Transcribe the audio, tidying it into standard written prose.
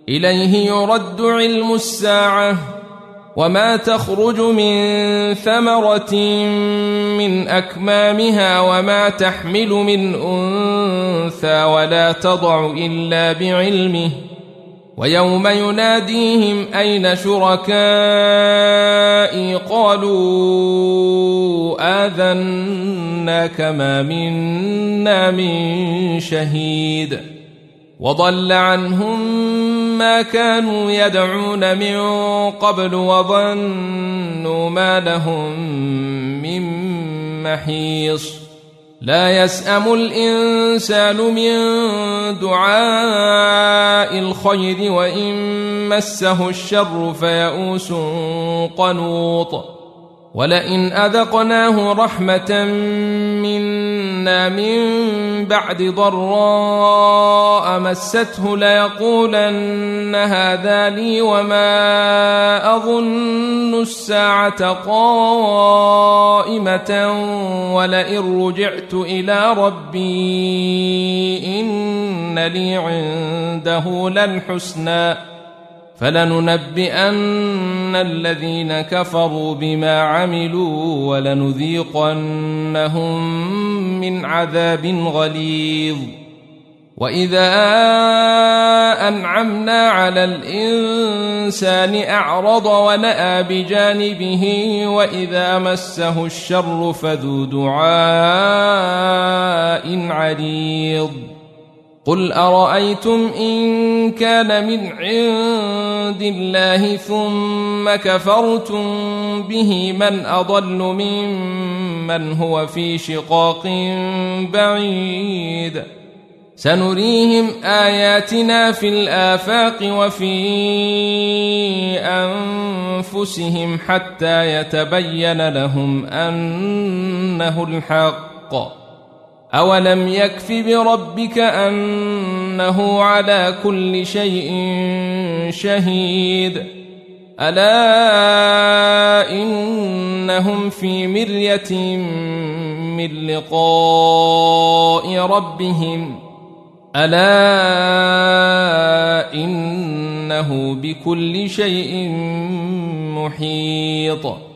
إليه يرد علم الساعة وما تخرج من ثمرة من أكمامها وما تحمل من أنثى ولا تضع إلا بعلمه ويوم يناديهم أين شركائي قالوا آذناك ما منا من شهيد وضل عنهم ما كانوا يدعون من قبل وظنوا ما لهم من محيص لا يسأم الإنسان من دعاء الخير وإن مسه الشر فيئوس قنوط ولئن أذقناه رحمة منا من بعد ضراء مسته ليقولن هذا لي وما أظن الساعة قائمة ولئن رجعت إلى ربي إن لي عنده للحسنى فلننبئن الذين كفروا بما عملوا ولنذيقنهم من عذاب غليظ وإذا أنعمنا على الإنسان أعرض ونأى بجانبه وإذا مسه الشر فذو دعاء عريض قل أرأيتم إن كان من عند الله ثم كفرتم به من أضل ممن هو في شقاق بعيد سنريهم آياتنا في الآفاق وفي أنفسهم حتى يتبين لهم أنه الحق أولم يكف بربك أنه على كل شيء شهيد ألا إنهم في مرية من لقاء ربهم ألا إنه بكل شيء محيط